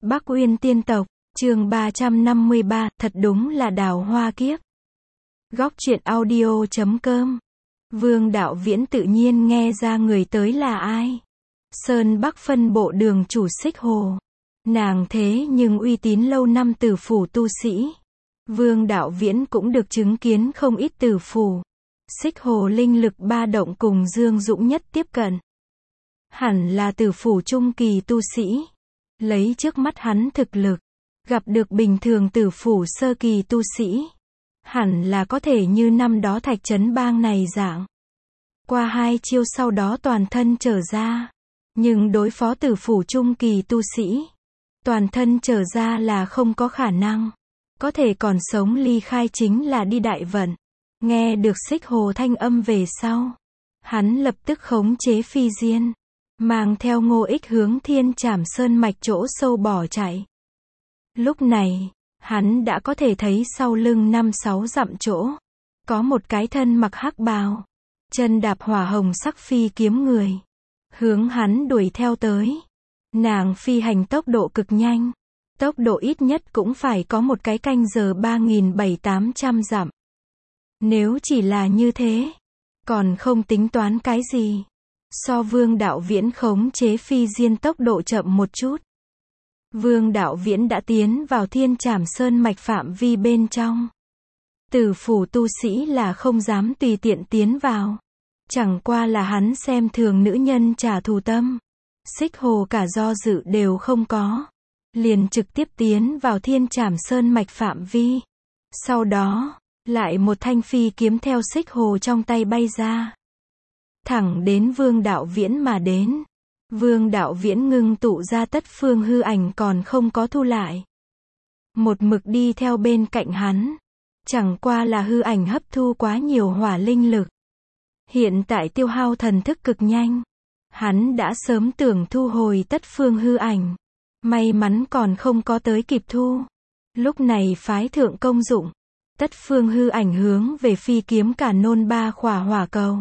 Bắc Uyên Tiên Tộc, chương 353, thật đúng là đào hoa kiếp. Góc truyện audio.com. Vương Đạo Viễn tự nhiên nghe ra người tới là ai. Sơn Bắc phân bộ đường chủ Xích Hồ. Nàng thế nhưng uy tín lâu năm tử phủ tu sĩ. Vương Đạo Viễn cũng được chứng kiến không ít tử phủ. Xích Hồ linh lực ba động cùng Dương Dũng nhất tiếp cận. Hẳn là tử phủ trung kỳ tu sĩ. Lấy trước mắt hắn thực lực, gặp được bình thường tử phủ sơ kỳ tu sĩ, hẳn là có thể như năm đó Thạch Trấn Bang này dạng. Qua hai chiêu sau đó toàn thân trở ra. Nhưng đối phó tử phủ trung kỳ tu sĩ, toàn thân trở ra là không có khả năng. Có thể còn sống ly khai chính là đi đại vận. Nghe được Xích Hồ thanh âm về sau, hắn lập tức khống chế phi diên, mang theo Ngô Ích hướng Thiên Trảm Sơn mạch chỗ sâu bỏ chạy. Lúc này, hắn đã có thể thấy sau lưng 5-6 dặm chỗ, có một cái thân mặc hắc bào, chân đạp hỏa hồng sắc phi kiếm người, hướng hắn đuổi theo tới. Nàng phi hành tốc độ cực nhanh, tốc độ ít nhất cũng phải có một cái canh giờ 3.700-800 dặm. Nếu chỉ là như thế, còn không tính toán cái gì. So Vương Đạo Viễn khống chế phi diên tốc độ chậm một chút. Vương Đạo Viễn đã tiến vào Thiên Trảm Sơn mạch phạm vi bên trong. Tử phủ tu sĩ là không dám tùy tiện tiến vào. Chẳng qua là hắn xem thường nữ nhân trả thù tâm. Xích Hồ cả do dự đều không có. Liền trực tiếp tiến vào Thiên Trảm Sơn mạch phạm vi. Sau đó, lại một thanh phi kiếm theo Xích Hồ trong tay bay ra. Thẳng đến Vương Đạo Viễn mà đến. Vương Đạo Viễn ngưng tụ ra tất phương hư ảnh còn không có thu lại. Một mực đi theo bên cạnh hắn. Chẳng qua là hư ảnh hấp thu quá nhiều hỏa linh lực. Hiện tại tiêu hao thần thức cực nhanh. Hắn đã sớm tưởng thu hồi tất phương hư ảnh. May mắn còn không có tới kịp thu. Lúc này phái thượng công dụng. Tất phương hư ảnh hướng về phi kiếm cả nôn 3 khỏa hỏa cầu.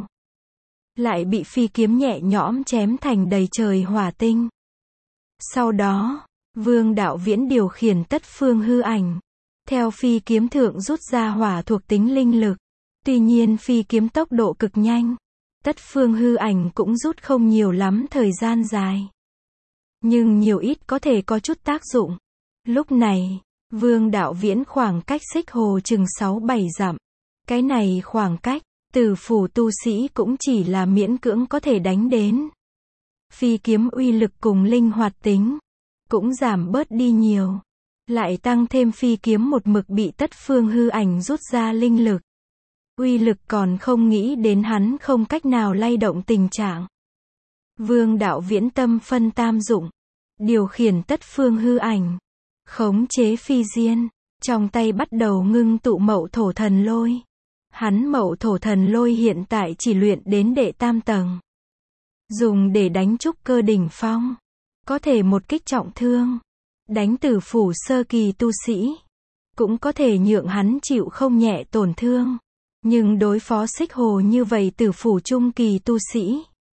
Lại bị phi kiếm nhẹ nhõm chém thành đầy trời hỏa tinh. Sau đó, Vương Đạo Viễn điều khiển tất phương hư ảnh. Theo phi kiếm thượng rút ra hỏa thuộc tính linh lực. Tuy nhiên phi kiếm tốc độ cực nhanh. Tất phương hư ảnh cũng rút không nhiều lắm thời gian dài. Nhưng nhiều ít có thể có chút tác dụng. Lúc này, Vương Đạo Viễn khoảng cách Xích Hồ chừng 6-7 dặm. Cái này khoảng cách, tử phủ tu sĩ cũng chỉ là miễn cưỡng có thể đánh đến. Phi kiếm uy lực cùng linh hoạt tính cũng giảm bớt đi nhiều. Lại tăng thêm phi kiếm một mực bị tất phương hư ảnh rút ra linh lực. Uy lực còn không nghĩ đến hắn không cách nào lay động tình trạng. Vương Đạo Viễn tâm phân tam dụng. Điều khiển tất phương hư ảnh. Khống chế phi diên. Trong tay bắt đầu ngưng tụ mậu thổ thần lôi. Hắn mậu thổ thần lôi hiện tại chỉ luyện đến đệ tam tầng. Dùng để đánh trúc cơ đỉnh phong. Có thể một kích trọng thương. Đánh tử phủ sơ kỳ tu sĩ. Cũng có thể nhượng hắn chịu không nhẹ tổn thương. Nhưng đối phó Xích Hồ như vậy tử phủ trung kỳ tu sĩ.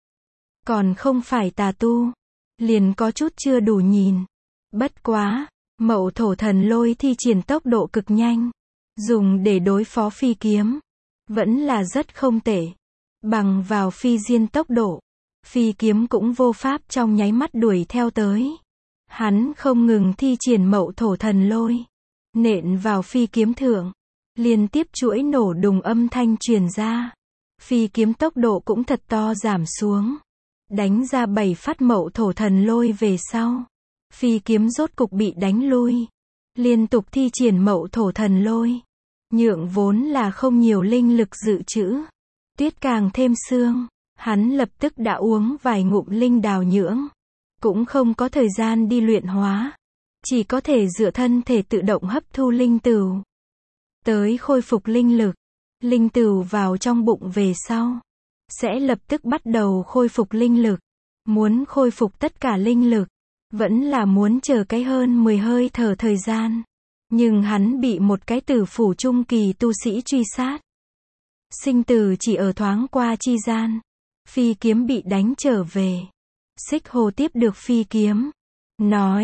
Còn không phải tà tu. Liền có chút chưa đủ nhìn. Bất quá, mậu thổ thần lôi thi triển tốc độ cực nhanh. Dùng để đối phó phi kiếm. Vẫn là rất không tệ. Bằng vào phi diên tốc độ. Phi kiếm cũng vô pháp trong nháy mắt đuổi theo tới. Hắn không ngừng thi triển mậu thổ thần lôi. Nện vào phi kiếm thượng. Liên tiếp chuỗi nổ đùng âm thanh truyền ra. Phi kiếm tốc độ cũng thật to giảm xuống. Đánh ra 7 phát mậu thổ thần lôi về sau. Phi kiếm rốt cục bị đánh lui. Liên tục thi triển mậu thổ thần lôi. Nhượng vốn là không nhiều linh lực dự trữ. Tuyết càng thêm sương. Hắn lập tức đã uống vài ngụm linh đào nhưỡng. Cũng không có thời gian đi luyện hóa. Chỉ có thể dựa thân thể tự động hấp thu linh tửu. Tới khôi phục linh lực. Linh tửu vào trong bụng về sau. Sẽ lập tức bắt đầu khôi phục linh lực. Muốn khôi phục tất cả linh lực. Vẫn là muốn chờ cái hơn 10 hơi thở thời gian. Nhưng hắn bị một cái tử phủ trung kỳ tu sĩ truy sát. Sinh tử chỉ ở thoáng qua chi gian. Phi kiếm bị đánh trở về. Xích Hồ tiếp được phi kiếm. Nói,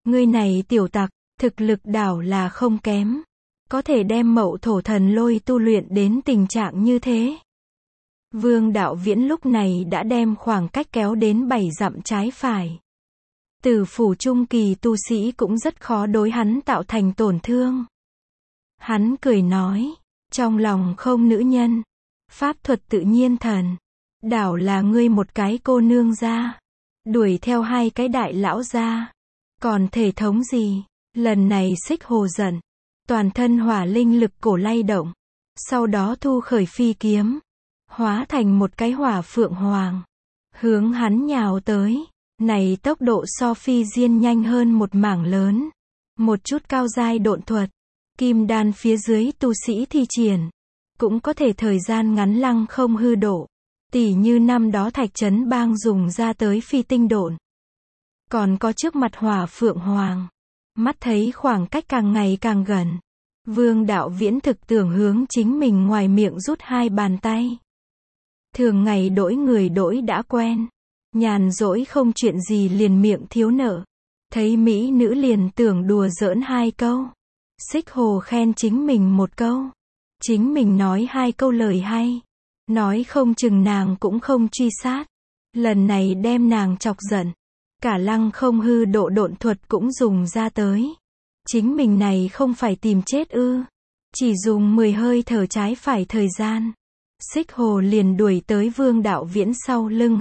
Ngươi này tiểu tặc, thực lực đảo là không kém. Có thể đem Mậu Thổ Thần Lôi tu luyện đến tình trạng như thế. Vương Đạo Viễn lúc này đã đem khoảng cách kéo đến 7 dặm trái phải. Tử phủ trung kỳ tu sĩ cũng rất khó đối hắn tạo thành tổn thương. Hắn cười nói, trong lòng không nữ nhân, pháp thuật tự nhiên thần. Đảo là ngươi một cái cô nương gia, đuổi theo hai cái đại lão gia. Còn thể thống gì? Lần này Xích Hồ giận, toàn thân hỏa linh lực cổ lay động. Sau đó thu khởi phi kiếm, hóa thành một cái hỏa phượng hoàng, hướng hắn nhào tới. Này tốc độ so phi diên nhanh hơn một mảng lớn. Một chút cao giai độn thuật, kim đan phía dưới tu sĩ thi triển, cũng có thể thời gian ngắn lăng không hư độ. Tỉ như năm đó Thạch Trấn Bang dùng ra tới phi tinh độn. Còn có trước mặt hỏa phượng hoàng, mắt thấy khoảng cách càng ngày càng gần. Vương Đạo Viễn thực tưởng hướng chính mình ngoài miệng rút hai bàn tay. Thường ngày đỗi người đỗi đã quen. Nhàn rỗi không chuyện gì liền miệng thiếu nợ. Thấy mỹ nữ liền tưởng đùa giỡn hai câu. Xích Hồ khen chính mình một câu. Chính mình nói hai câu lời hay. Nói không chừng nàng cũng không truy sát. Lần này đem nàng chọc giận. Cả lăng không hư độ độn thuật cũng dùng ra tới. Chính mình này không phải tìm chết ư. Chỉ dùng 10 hơi thở trái phải thời gian. Xích Hồ liền đuổi tới Vương Đạo Viễn sau lưng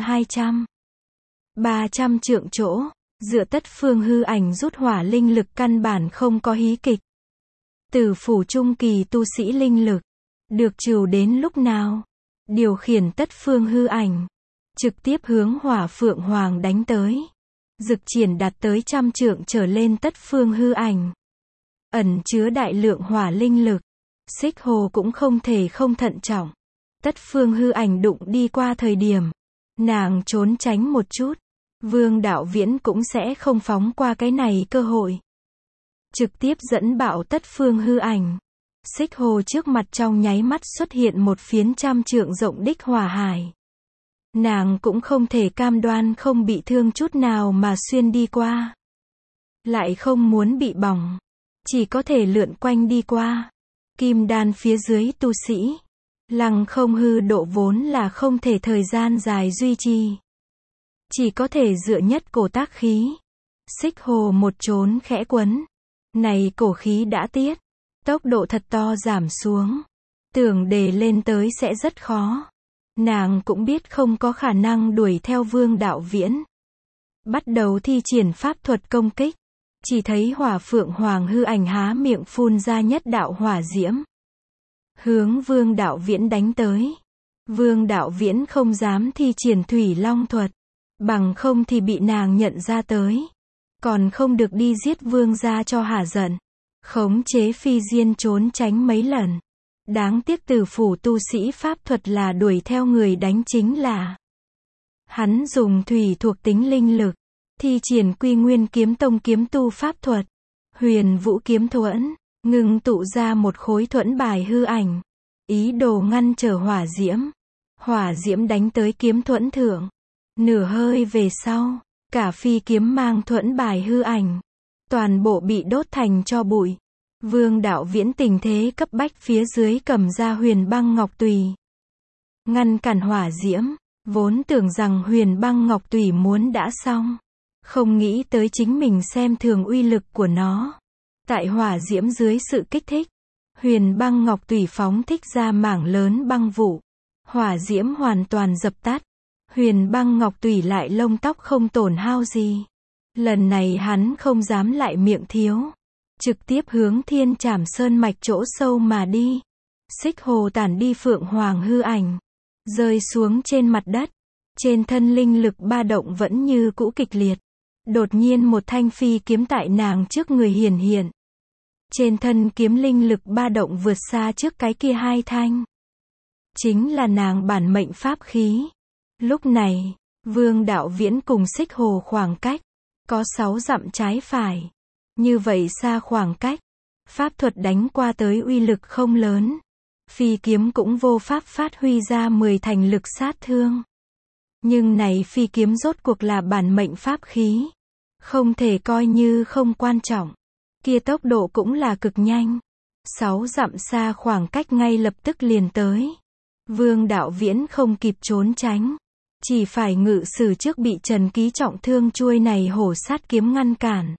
300 trượng chỗ. Dựa tất phương hư ảnh rút hỏa linh lực căn bản không có hí kịch. Tử phủ trung kỳ tu sĩ linh lực. Được trừ đến lúc nào? Điều khiển tất phương hư ảnh. Trực tiếp hướng hỏa phượng hoàng đánh tới. Dực triển đạt tới 100 trượng trở lên tất phương hư ảnh. Ẩn chứa đại lượng hỏa linh lực. Xích Hồ cũng không thể không thận trọng. Tất phương hư ảnh đụng đi qua thời điểm. Nàng trốn tránh một chút. Vương Đạo Viễn cũng sẽ không phóng qua cái này cơ hội. Trực tiếp dẫn bạo tất phương hư ảnh. Xích Hồ trước mặt trong nháy mắt xuất hiện một phiến 100 trượng rộng đích hỏa hải. Nàng cũng không thể cam đoan không bị thương chút nào mà xuyên đi qua. Lại không muốn bị bỏng. Chỉ có thể lượn quanh đi qua. Kim đan phía dưới tu sĩ. Lăng không hư độ vốn là không thể thời gian dài duy trì. Chỉ có thể dựa nhất cổ tác khí. Xích Hồ một trốn khẽ quấn. Này cổ khí đã tiết. Tốc độ thật to giảm xuống. Tưởng để lên tới sẽ rất khó. Nàng cũng biết không có khả năng đuổi theo Vương Đạo Viễn. Bắt đầu thi triển pháp thuật công kích. Chỉ thấy hỏa phượng hoàng hư ảnh há miệng phun ra nhất đạo hỏa diễm. Hướng Vương Đạo Viễn đánh tới. Vương Đạo Viễn không dám thi triển thủy long thuật. Bằng không thì bị nàng nhận ra tới. Còn không được đi giết vương gia cho hả giận. Khống chế phi diên trốn tránh mấy lần. Đáng tiếc tử phủ tu sĩ pháp thuật là đuổi theo người đánh chính là. Hắn dùng thủy thuộc tính linh lực. Thi triển Quy Nguyên Kiếm Tông kiếm tu pháp thuật. Huyền Vũ Kiếm Thuẫn. Ngưng tụ ra một khối thuẫn bài hư ảnh. Ý đồ ngăn trở hỏa diễm. Hỏa diễm đánh tới kiếm thuẫn thượng. Nửa hơi về sau, cả phi kiếm mang thuẫn bài hư ảnh. Toàn bộ bị đốt thành tro bụi. Vương Đạo Viễn tình thế cấp bách phía dưới cầm ra huyền băng ngọc tùy. Ngăn cản hỏa diễm. Vốn tưởng rằng huyền băng ngọc tùy muốn đã xong. Không nghĩ tới chính mình xem thường uy lực của nó. Tại hỏa diễm dưới sự kích thích. Huyền băng ngọc tùy phóng thích ra mảng lớn băng vụ. Hỏa diễm hoàn toàn dập tắt. Huyền băng ngọc tùy lại lông tóc không tổn hao gì. Lần này hắn không dám lại miệng thiếu. Trực tiếp hướng Thiên Trảm Sơn mạch chỗ sâu mà đi. Xích Hồ tản đi phượng hoàng hư ảnh. Rơi xuống trên mặt đất. Trên thân linh lực ba động vẫn như cũ kịch liệt. Đột nhiên một thanh phi kiếm tại nàng trước người hiển hiện. Trên thân kiếm linh lực ba động vượt xa trước cái kia hai thanh. Chính là nàng bản mệnh pháp khí. Lúc này, Vương Đạo Viễn cùng Xích Hồ khoảng cách. Có 6 dặm trái phải. Như vậy xa khoảng cách. Pháp thuật đánh qua tới uy lực không lớn. Phi kiếm cũng vô pháp phát huy ra 10 thành lực sát thương. Nhưng này phi kiếm rốt cuộc là bản mệnh pháp khí. Không thể coi như không quan trọng. Kia tốc độ cũng là cực nhanh. 6 dặm xa khoảng cách ngay lập tức liền tới. Vương Đạo Viễn không kịp trốn tránh. Chỉ phải ngự sử trước bị Trần Ký trọng thương chuôi này hổ sát kiếm ngăn cản.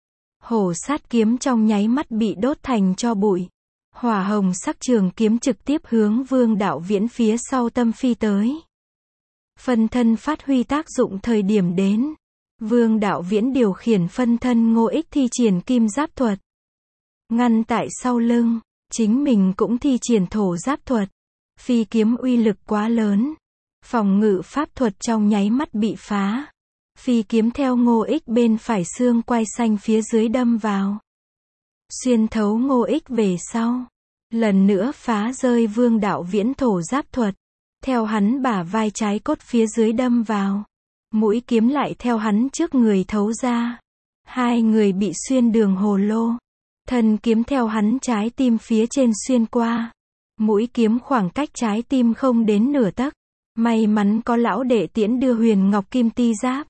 Hổ sát kiếm trong nháy mắt bị đốt thành tro bụi. Hỏa hồng sắc trường kiếm trực tiếp hướng Vương Đạo Viễn phía sau tâm phi tới. Phân thân phát huy tác dụng thời điểm đến. Vương Đạo Viễn điều khiển phân thân Ngô Ích thi triển kim giáp thuật. Ngăn tại sau lưng, chính mình cũng thi triển thổ giáp thuật. Phi kiếm uy lực quá lớn. Phòng ngự pháp thuật trong nháy mắt bị phá. Phi kiếm theo Ngô Ích bên phải xương quai xanh phía dưới đâm vào. Xuyên thấu Ngô Ích về sau. Lần nữa phá rơi Vương Đạo Viễn thổ giáp thuật. Theo hắn bả vai trái cốt phía dưới đâm vào. Mũi kiếm lại theo hắn trước người thấu ra. Hai người bị xuyên đường hồ lô. Thân kiếm theo hắn trái tim phía trên xuyên qua. Mũi kiếm khoảng cách trái tim không đến nửa tấc. May mắn có lão đệ tiễn đưa huyền ngọc kim ti giáp.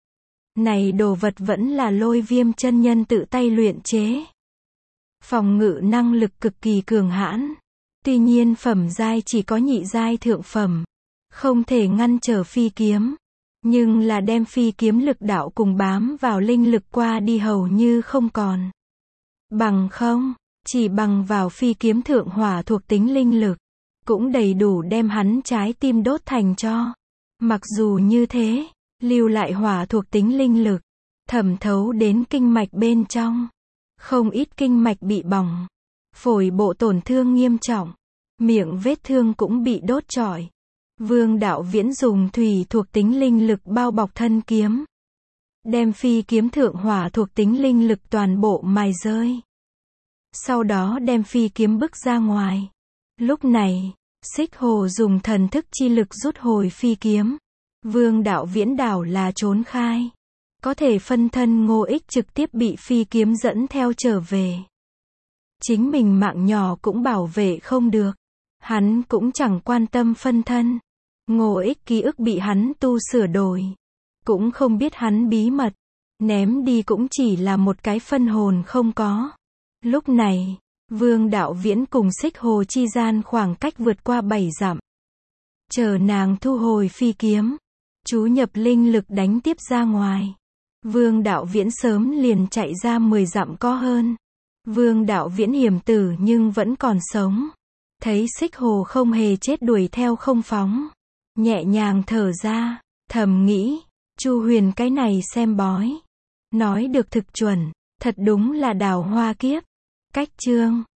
Này đồ vật vẫn là Lôi Viêm chân nhân tự tay luyện chế. Phòng ngự năng lực cực kỳ cường hãn. Tuy nhiên phẩm giai chỉ có nhị giai thượng phẩm. Không thể ngăn trở phi kiếm. Nhưng là đem phi kiếm lực đạo cùng bám vào linh lực qua đi hầu như không còn. Bằng không, chỉ bằng vào phi kiếm thượng hỏa thuộc tính linh lực. Cũng đầy đủ đem hắn trái tim đốt thành tro. Mặc dù như thế, lưu lại hỏa thuộc tính linh lực. Thẩm thấu đến kinh mạch bên trong. Không ít kinh mạch bị bỏng. Phổi bộ tổn thương nghiêm trọng. Miệng vết thương cũng bị đốt trọi. Vương Đạo Viễn dùng thủy thuộc tính linh lực bao bọc thân kiếm. Đem phi kiếm thượng hỏa thuộc tính linh lực toàn bộ mài rơi. Sau đó đem phi kiếm bức ra ngoài. Lúc này, Xích Hồ dùng thần thức chi lực rút hồi phi kiếm. Vương Đạo Viễn đảo là trốn khai. Có thể phân thân Ngô Ích trực tiếp bị phi kiếm dẫn theo trở về. Chính mình mạng nhỏ cũng bảo vệ không được. Hắn cũng chẳng quan tâm phân thân. Ngô Ích ký ức bị hắn tu sửa đổi. Cũng không biết hắn bí mật. Ném đi cũng chỉ là một cái phân hồn không có. Lúc này, Vương Đạo Viễn cùng Xích Hồ chi gian khoảng cách vượt qua 7 dặm. Chờ nàng thu hồi phi kiếm. Chú nhập linh lực đánh tiếp ra ngoài. Vương Đạo Viễn sớm liền chạy ra 10 dặm có hơn. Vương Đạo Viễn hiểm tử nhưng vẫn còn sống. Thấy Xích Hồ không hề chết đuổi theo không phóng. Nhẹ nhàng thở ra, thầm nghĩ, Chu Huyền cái này xem bói. Nói được thực chuẩn, thật đúng là đào hoa kiếp. Cách chương